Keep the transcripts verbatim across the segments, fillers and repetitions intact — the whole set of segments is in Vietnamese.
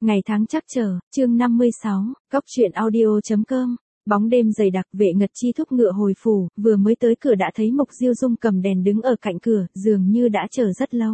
Ngày tháng chắc chờ, chương năm mươi sáu, Cóc truyện audio.com. Bóng đêm dày đặc, Vệ Ngật Chi thúc ngựa hồi phủ, vừa mới tới cửa đã thấy Mục Diêu Dung cầm đèn đứng ở cạnh cửa, dường như đã chờ rất lâu.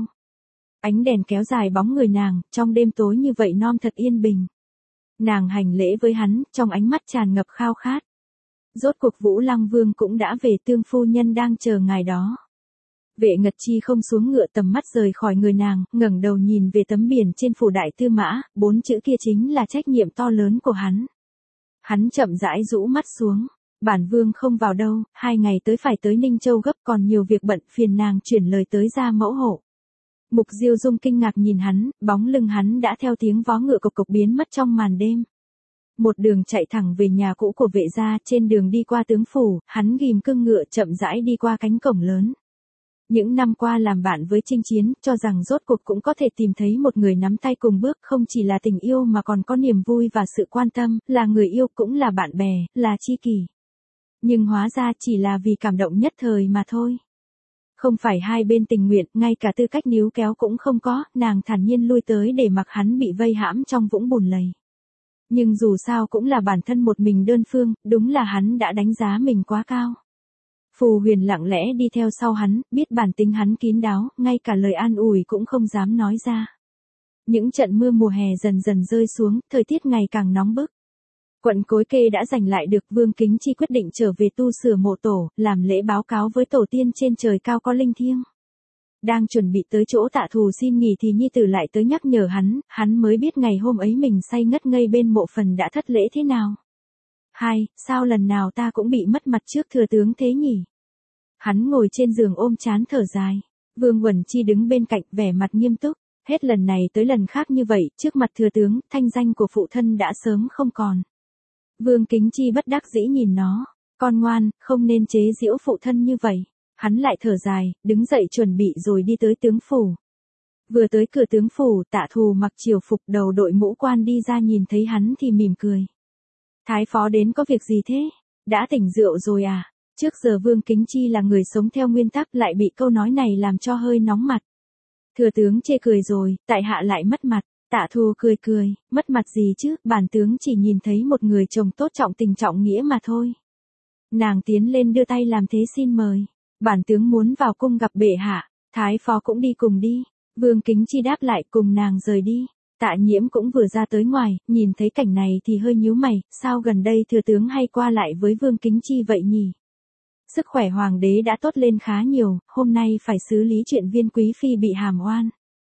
Ánh đèn kéo dài bóng người nàng, trong đêm tối như vậy non thật yên bình. Nàng hành lễ với hắn, trong ánh mắt tràn ngập khao khát. Rốt cuộc Vũ Lăng Vương cũng đã về, tương phu nhân đang chờ ngài đó. Vệ Ngật Chi không xuống ngựa, tầm mắt rời khỏi người nàng, ngẩng đầu nhìn về tấm biển trên phủ đại tư mã, bốn chữ kia chính là trách nhiệm to lớn của hắn. Hắn chậm rãi rũ mắt xuống, bản vương không vào đâu, hai ngày tới phải tới Ninh Châu gấp, còn nhiều việc bận, phiền nàng chuyển lời tới gia mẫu hộ. Mục Diêu Dung kinh ngạc nhìn hắn, bóng lưng hắn đã theo tiếng vó ngựa cộc cộc biến mất trong màn đêm. Một đường chạy thẳng về nhà cũ của Vệ gia, trên đường đi qua tướng phủ, hắn ghim cương ngựa chậm rãi đi qua cánh cổng lớn. Những năm qua làm bạn với chinh chiến, cho rằng rốt cuộc cũng có thể tìm thấy một người nắm tay cùng bước, không chỉ là tình yêu mà còn có niềm vui và sự quan tâm, là người yêu cũng là bạn bè, là tri kỷ. Nhưng hóa ra chỉ là vì cảm động nhất thời mà thôi. Không phải hai bên tình nguyện, ngay cả tư cách níu kéo cũng không có, nàng thản nhiên lui tới để mặc hắn bị vây hãm trong vũng bùn lầy. Nhưng dù sao cũng là bản thân một mình đơn phương, đúng là hắn đã đánh giá mình quá cao. Phù Huyền lặng lẽ đi theo sau hắn, biết bản tính hắn kín đáo, ngay cả lời an ủi cũng không dám nói ra. Những trận mưa mùa hè dần dần rơi xuống, thời tiết ngày càng nóng bức. Quận Cối Kê đã giành lại được, Vương Kính Chi quyết định trở về tu sửa mộ tổ, làm lễ báo cáo với tổ tiên trên trời cao có linh thiêng. Đang chuẩn bị tới chỗ Tạ Thù xin nghỉ thì nhi tử lại tới nhắc nhở hắn, hắn mới biết ngày hôm ấy mình say ngất ngây bên mộ phần đã thất lễ thế nào. Hai, sao lần nào ta cũng bị mất mặt trước thừa tướng thế nhỉ? Hắn ngồi trên giường ôm trán thở dài. Vương Uẩn Chi đứng bên cạnh vẻ mặt nghiêm túc. Hết lần này tới lần khác như vậy, trước mặt thừa tướng, thanh danh của phụ thân đã sớm không còn. Vương Kính Chi bất đắc dĩ nhìn nó. Con ngoan, không nên chế giễu phụ thân như vậy. Hắn lại thở dài, đứng dậy chuẩn bị rồi đi tới tướng phủ. Vừa tới cửa tướng phủ, Tạ Thù mặc triều phục, đầu đội mũ quan đi ra, nhìn thấy hắn thì mỉm cười. Thái phó đến có việc gì thế? Đã tỉnh rượu rồi à? Trước giờ Vương Kính Chi là người sống theo nguyên tắc, lại bị câu nói này làm cho hơi nóng mặt. Thừa tướng chê cười rồi, tại hạ lại mất mặt. Tạ Thù cười cười, mất mặt gì chứ, bản tướng chỉ nhìn thấy một người chồng tốt trọng tình trọng nghĩa mà thôi. Nàng tiến lên đưa tay làm thế xin mời. Bản tướng muốn vào cung gặp bệ hạ, Thái phó cũng đi cùng đi. Vương Kính Chi đáp lại, cùng nàng rời đi. Tạ Nhiễm cũng vừa ra tới ngoài, nhìn thấy cảnh này thì hơi nhíu mày, sao gần đây thừa tướng hay qua lại với Vương Kính Chi vậy nhỉ? Sức khỏe hoàng đế đã tốt lên khá nhiều, hôm nay phải xử lý chuyện Viên quý phi bị hàm oan.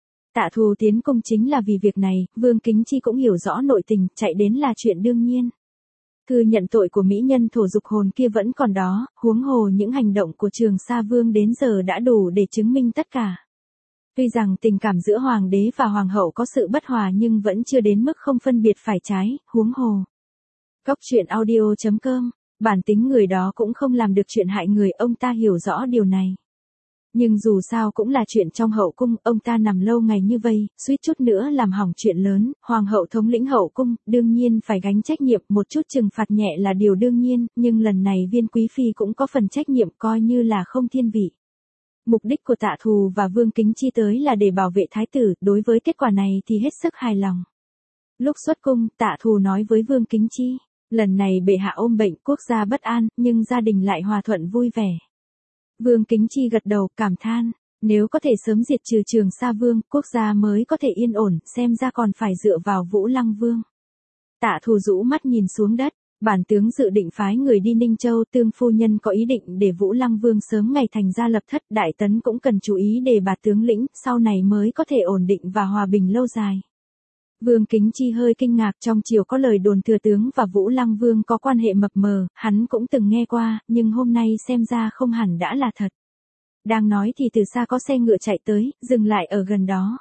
Tạ Thù tiến cung chính là vì việc này, Vương Kính Chi cũng hiểu rõ nội tình, chạy đến là chuyện đương nhiên. Thư nhận tội của mỹ nhân thổ dục hồn kia vẫn còn đó, huống hồ những hành động của Trường Sa Vương đến giờ đã đủ để chứng minh tất cả. Tuy rằng tình cảm giữa hoàng đế và hoàng hậu có sự bất hòa nhưng vẫn chưa đến mức không phân biệt phải trái, huống hồ. Cóc truyện audio.com, bản tính người đó cũng không làm được chuyện hại người, ông ta hiểu rõ điều này. Nhưng dù sao cũng là chuyện trong hậu cung, ông ta nằm lâu ngày như vậy, suýt chút nữa làm hỏng chuyện lớn, hoàng hậu thống lĩnh hậu cung, đương nhiên phải gánh trách nhiệm, một chút trừng phạt nhẹ là điều đương nhiên, nhưng lần này Viên quý phi cũng có phần trách nhiệm, coi như là không thiên vị. Mục đích của Tạ Thù và Vương Kính Chi tới là để bảo vệ thái tử, đối với kết quả này thì hết sức hài lòng. Lúc xuất cung, Tạ Thù nói với Vương Kính Chi, lần này bệ hạ ôm bệnh, quốc gia bất an, nhưng gia đình lại hòa thuận vui vẻ. Vương Kính Chi gật đầu, cảm than, nếu có thể sớm diệt trừ Trường Sa Vương, quốc gia mới có thể yên ổn, xem ra còn phải dựa vào Vũ Lăng Vương. Tạ Thù rũ mắt nhìn xuống đất, bản tướng dự định phái người đi Ninh Châu, tương phu nhân có ý định để Vũ Lăng Vương sớm ngày thành gia lập thất, đại tấn cũng cần chú ý đề bạt tướng lĩnh, sau này mới có thể ổn định và hòa bình lâu dài. Vương Kính Chi hơi kinh ngạc, trong triều có lời đồn thừa tướng và Vũ Lăng Vương có quan hệ mập mờ, hắn cũng từng nghe qua, nhưng hôm nay xem ra không hẳn đã là thật. Đang nói thì từ xa có xe ngựa chạy tới, dừng lại ở gần đó.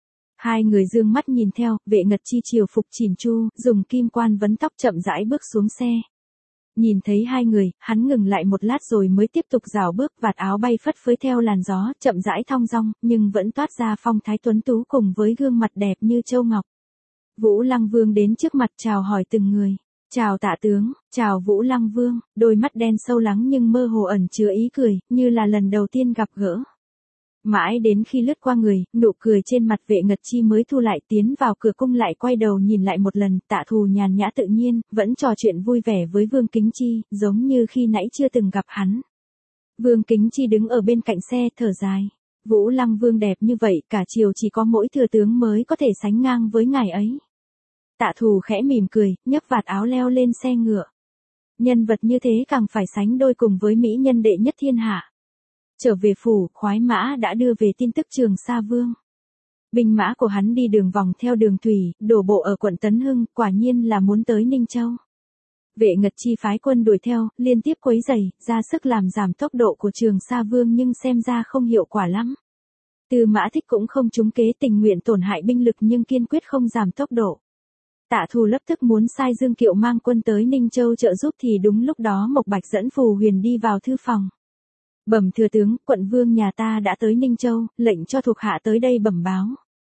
Hai người dương mắt nhìn theo, Vệ Ngật Chi triều phục chỉn chu, dùng kim quan vấn tóc chậm rãi bước xuống xe. Nhìn thấy hai người, hắn ngừng lại một lát rồi mới tiếp tục rảo bước, vạt áo bay phất phới theo làn gió, chậm rãi thong dong, nhưng vẫn toát ra phong thái tuấn tú cùng với gương mặt đẹp như châu ngọc. Vũ Lăng Vương đến trước mặt chào hỏi từng người. Chào Tạ tướng, chào Vũ Lăng Vương, đôi mắt đen sâu lắng nhưng mơ hồ ẩn chứa ý cười, như là lần đầu tiên gặp gỡ. Mãi đến khi lướt qua người, nụ cười trên mặt Vệ Ngật Chi mới thu lại, tiến vào cửa cung lại quay đầu nhìn lại một lần, Tạ Thù nhàn nhã tự nhiên, vẫn trò chuyện vui vẻ với Vương Kính Chi, giống như khi nãy chưa từng gặp hắn. Vương Kính Chi đứng ở bên cạnh xe, thở dài. Vũ Lăng Vương đẹp như vậy, cả triều chỉ có mỗi thừa tướng mới có thể sánh ngang với ngài ấy. Tạ Thù khẽ mỉm cười, nhấc vạt áo leo lên xe ngựa. Nhân vật như thế càng phải sánh đôi cùng với mỹ nhân đệ nhất thiên hạ. Trở về phủ, khoái mã đã đưa về tin tức Trường Sa Vương. Binh mã của hắn đi đường vòng theo đường thủy, đổ bộ ở quận Tấn Hưng, quả nhiên là muốn tới Ninh Châu. Vệ Ngật Chi phái quân đuổi theo, liên tiếp quấy rầy, ra sức làm giảm tốc độ của Trường Sa Vương nhưng xem ra không hiệu quả lắm. Tư Mã Thích cũng không trúng kế, tình nguyện tổn hại binh lực nhưng kiên quyết không giảm tốc độ. Tạ Thù lập tức muốn sai Dương Kiệu mang quân tới Ninh Châu trợ giúp thì đúng lúc đó Mộc Bạch dẫn Phù Huyền đi vào thư phòng. Bẩm thừa tướng, quận vương nhà ta đã tới Ninh Châu, lệnh cho thuộc hạ tới đây bẩm báo.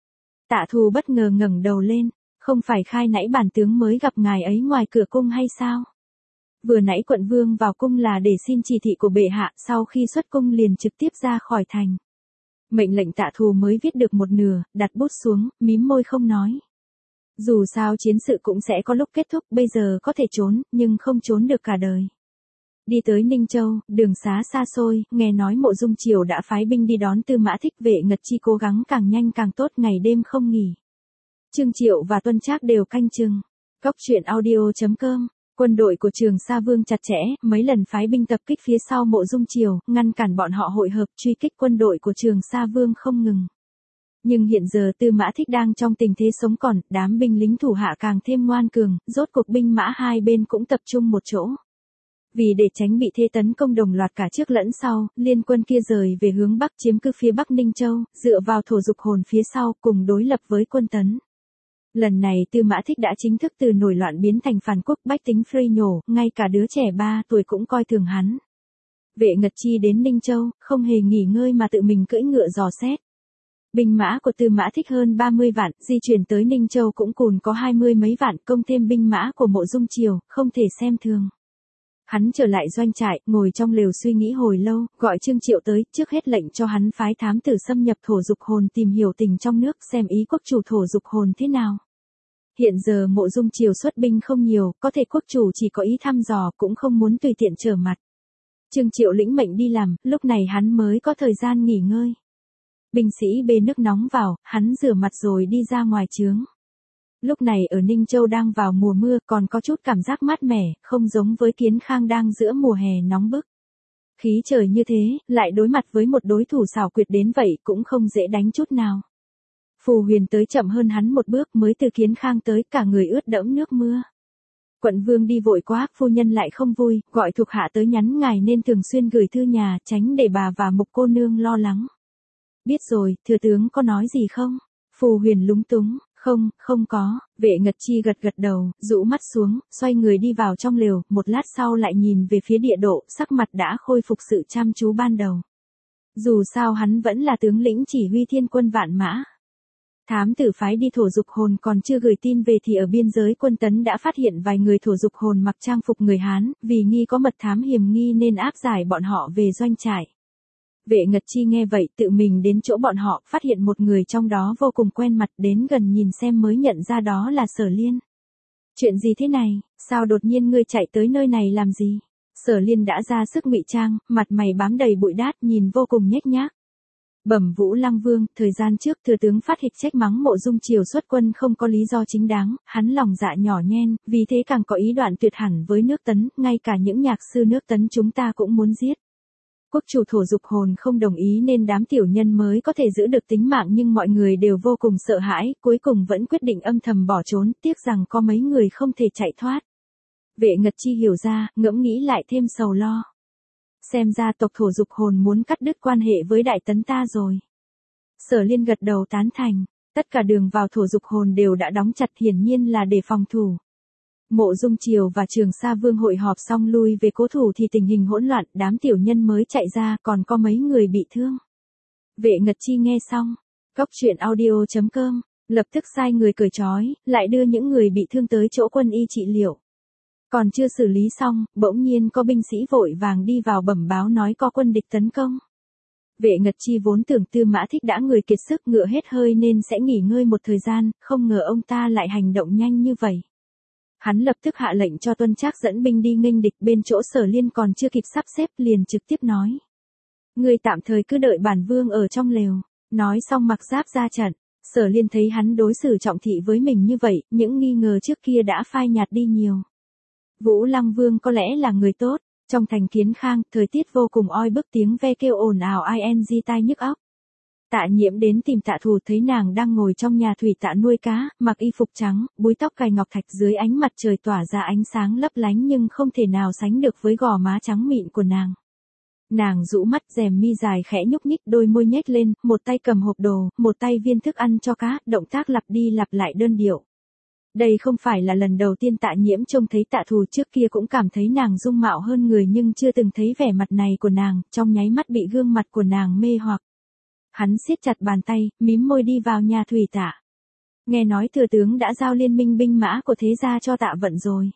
Tạ Thù bất ngờ ngẩng đầu lên, không phải khai nãy bản tướng mới gặp ngài ấy ngoài cửa cung hay sao? Vừa nãy quận vương vào cung là để xin chỉ thị của bệ hạ, sau khi xuất cung liền trực tiếp ra khỏi thành. Mệnh lệnh Tạ Thù mới viết được một nửa, đặt bút xuống, mím môi không nói. Dù sao chiến sự cũng sẽ có lúc kết thúc, bây giờ có thể trốn, nhưng không trốn được cả đời. Đi tới Ninh Châu, đường xá xa xôi, nghe nói Mộ Dung Triều đã phái binh đi đón Tư Mã Thích. Vệ Ngật Chi cố gắng càng nhanh càng tốt, ngày đêm không nghỉ. Trương Triệu và Tuân Trác đều canh chừng. Cóc truyện audio chấm com. Quân đội của Trường Sa Vương chặt chẽ, mấy lần phái binh tập kích phía sau Mộ Dung Triều, ngăn cản bọn họ hội hợp truy kích quân đội của Trường Sa Vương không ngừng. Nhưng hiện giờ Tư Mã Thích đang trong tình thế sống còn, đám binh lính thủ hạ càng thêm ngoan cường, rốt cuộc binh mã hai bên cũng tập trung một chỗ. Vì để tránh bị thế tấn công đồng loạt cả trước lẫn sau, liên quân kia rời về hướng Bắc chiếm cứ phía Bắc Ninh Châu, dựa vào thổ dục hồn phía sau cùng đối lập với quân Tấn. Lần này Tư Mã Thích đã chính thức từ nổi loạn biến thành phản quốc, bách tính phơi nhổ, ngay cả đứa trẻ ba tuổi cũng coi thường hắn. Vệ Ngật Chi đến Ninh Châu, không hề nghỉ ngơi mà tự mình cưỡi ngựa dò xét. Binh mã của Tư Mã Thích hơn ba mươi vạn, di chuyển tới Ninh Châu cũng cùn có hai mươi mấy vạn, công thêm binh mã của Mộ Dung Triều, không thể xem thường. Hắn trở lại doanh trại, ngồi trong lều suy nghĩ hồi lâu, gọi Trương Triệu tới, trước hết lệnh cho hắn phái thám tử xâm nhập thổ dục hồn tìm hiểu tình trong nước, xem ý quốc chủ thổ dục hồn thế nào. Hiện giờ Mộ Dung Triều xuất binh không nhiều, có thể quốc chủ chỉ có ý thăm dò, cũng không muốn tùy tiện trở mặt. Trương Triệu lĩnh mệnh đi làm, lúc này hắn mới có thời gian nghỉ ngơi. Binh sĩ bê nước nóng vào, hắn rửa mặt rồi đi ra ngoài trướng. Lúc này ở Ninh Châu đang vào mùa mưa, còn có chút cảm giác mát mẻ, không giống với Kiến Khang đang giữa mùa hè nóng bức. Khí trời như thế, lại đối mặt với một đối thủ xảo quyệt đến vậy cũng không dễ đánh chút nào. Phù Huyền tới chậm hơn hắn một bước, mới từ Kiến Khang tới, cả người ướt đẫm nước mưa. Quận vương đi vội quá, phu nhân lại không vui, gọi thuộc hạ tới nhắn ngài nên thường xuyên gửi thư nhà, tránh để bà và Mục cô nương lo lắng. Biết rồi, thừa tướng có nói gì không? Phù Huyền lúng túng. Không, không có. Vệ Ngật Chi gật gật đầu, rũ mắt xuống, xoay người đi vào trong lều, một lát sau lại nhìn về phía địa độ, sắc mặt đã khôi phục sự chăm chú ban đầu. Dù sao hắn vẫn là tướng lĩnh chỉ huy thiên quân vạn mã. Thám tử phái đi thổ dục hồn còn chưa gửi tin về thì ở biên giới quân Tấn đã phát hiện vài người thổ dục hồn mặc trang phục người Hán, vì nghi có mật thám hiểm nghi nên áp giải bọn họ về doanh trại. Vệ Ngật Chi nghe vậy tự mình đến chỗ bọn họ, phát hiện một người trong đó vô cùng quen mặt, đến gần nhìn xem mới nhận ra đó là Sở Liên. Chuyện gì thế này, sao đột nhiên ngươi chạy tới nơi này làm gì? Sở Liên đã ra sức ngụy trang, mặt mày bám đầy bụi đát, nhìn vô cùng nhếch nhác. Bẩm Vũ Lăng Vương, thời gian trước thừa tướng phát hịch trách mắng Mộ Dung Triều xuất quân không có lý do chính đáng, hắn lòng dạ nhỏ nhen, vì thế càng có ý đoạn tuyệt hẳn với nước Tấn, ngay cả những nhạc sư nước Tấn chúng ta cũng muốn giết. Quốc chủ thổ dục hồn không đồng ý nên đám tiểu nhân mới có thể giữ được tính mạng, nhưng mọi người đều vô cùng sợ hãi, cuối cùng vẫn quyết định âm thầm bỏ trốn, tiếc rằng có mấy người không thể chạy thoát. Vệ Ngật Chi hiểu ra, ngẫm nghĩ lại thêm sầu lo. Xem ra tộc thổ dục hồn muốn cắt đứt quan hệ với Đại Tấn ta rồi. Sở Liên gật đầu tán thành, tất cả đường vào thổ dục hồn đều đã đóng chặt, hiển nhiên là để phòng thủ. Mộ Dung Triều và Trường Sa Vương hội họp xong lui về cố thủ thì tình hình hỗn loạn, đám tiểu nhân mới chạy ra, còn có mấy người bị thương. Vệ Ngật Chi nghe xong, cóc truyện audio chấm com, lập tức sai người cởi trói, lại đưa những người bị thương tới chỗ quân y trị liệu. Còn chưa xử lý xong, bỗng nhiên có binh sĩ vội vàng đi vào bẩm báo nói có quân địch tấn công. Vệ Ngật Chi vốn tưởng Tư Mã Thích đã người kiệt sức ngựa hết hơi nên sẽ nghỉ ngơi một thời gian, không ngờ ông ta lại hành động nhanh như vậy. Hắn lập tức hạ lệnh cho Tuân Trác dẫn binh đi nghênh địch, bên chỗ Sở Liên còn chưa kịp sắp xếp liền trực tiếp nói. Ngươi tạm thời cứ đợi bản vương ở trong lều. Nói xong mặc giáp ra trận. Sở Liên thấy hắn đối xử trọng thị với mình như vậy, những nghi ngờ trước kia đã phai nhạt đi nhiều. Vũ Lăng Vương có lẽ là người tốt. Trong thành Kiến Khang, thời tiết vô cùng oi bức, tiếng ve kêu ồn ào ing tai nhức óc. Tạ Nhiễm đến tìm Tạ Thù, thấy nàng đang ngồi trong nhà thủy tạ nuôi cá, mặc y phục trắng, búi tóc cài ngọc thạch, dưới ánh mặt trời tỏa ra ánh sáng lấp lánh nhưng không thể nào sánh được với gò má trắng mịn của nàng. Nàng rũ mắt, rèm mi dài khẽ nhúc nhích, đôi môi nhếch lên, một tay cầm hộp đồ, một tay viên thức ăn cho cá, động tác lặp đi lặp lại đơn điệu. Đây không phải là lần đầu tiên Tạ Nhiễm trông thấy Tạ Thù, trước kia cũng cảm thấy nàng dung mạo hơn người nhưng chưa từng thấy vẻ mặt này của nàng, trong nháy mắt bị gương mặt của nàng mê hoặc. Hắn siết chặt bàn tay, mím môi đi vào nhà thủy tạ. Nghe nói thừa tướng đã giao liên minh binh mã của thế gia cho Tạ Vận rồi.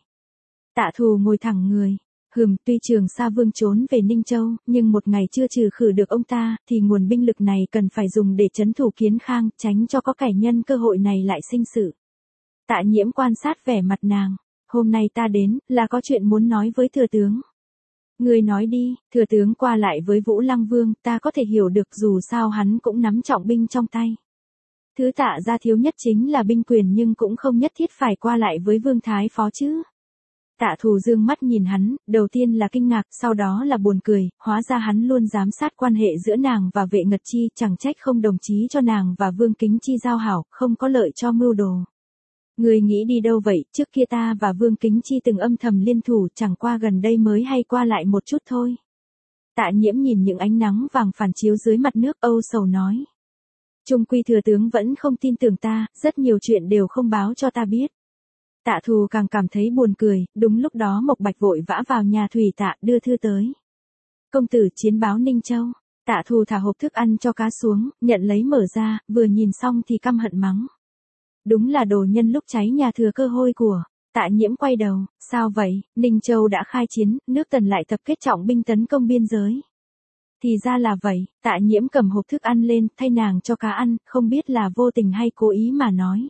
Tạ Thù ngồi thẳng người. Hừm, tuy Trường Sa Vương trốn về Ninh Châu, nhưng một ngày chưa trừ khử được ông ta, thì nguồn binh lực này cần phải dùng để trấn thủ Kiến Khang, tránh cho có kẻ nhân cơ hội này lại sinh sự. Tạ Nhiễm quan sát vẻ mặt nàng. Hôm nay ta đến, là có chuyện muốn nói với thừa tướng. Ngươi nói đi. Thừa tướng qua lại với Vũ Lăng Vương, ta có thể hiểu được, dù sao hắn cũng nắm trọng binh trong tay. Thứ Tạ gia thiếu nhất chính là binh quyền, nhưng cũng không nhất thiết phải qua lại với Vương Thái Phó chứ. Tạ Thù dương mắt nhìn hắn, đầu tiên là kinh ngạc, sau đó là buồn cười, hóa ra hắn luôn giám sát quan hệ giữa nàng và Vệ Ngật Chi, chẳng trách không đồng chí cho nàng và Vương Kính Chi giao hảo, không có lợi cho mưu đồ. Ngươi nghĩ đi đâu vậy, trước kia ta và Vương Kính Chi từng âm thầm liên thủ, chẳng qua gần đây mới hay qua lại một chút thôi. Tạ Nhiễm nhìn những ánh nắng vàng phản chiếu dưới mặt nước, âu sầu nói. Trung quy thừa tướng vẫn không tin tưởng ta, rất nhiều chuyện đều không báo cho ta biết. Tạ Thù càng cảm thấy buồn cười, đúng lúc đó Mộc Bạch vội vã vào nhà thủy tạ, đưa thư tới. Công tử chiến báo Ninh Châu. Tạ Thù thả hộp thức ăn cho cá xuống, nhận lấy mở ra, vừa nhìn xong thì căm hận mắng. Đúng là đồ nhân lúc cháy nhà thừa cơ hôi của. Tạ Nhiễm quay đầu, sao vậy, Ninh Châu đã khai chiến, nước Tần lại tập kết trọng binh tấn công biên giới. Thì ra là vậy, Tạ Nhiễm cầm hộp thức ăn lên, thay nàng cho cá ăn, không biết là vô tình hay cố ý mà nói.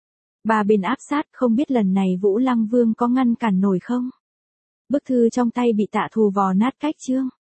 Ba bên áp sát, không biết lần này Vũ Lăng Vương có ngăn cản nổi không? Bức thư trong tay bị Tạ Thù vò nát cách chương.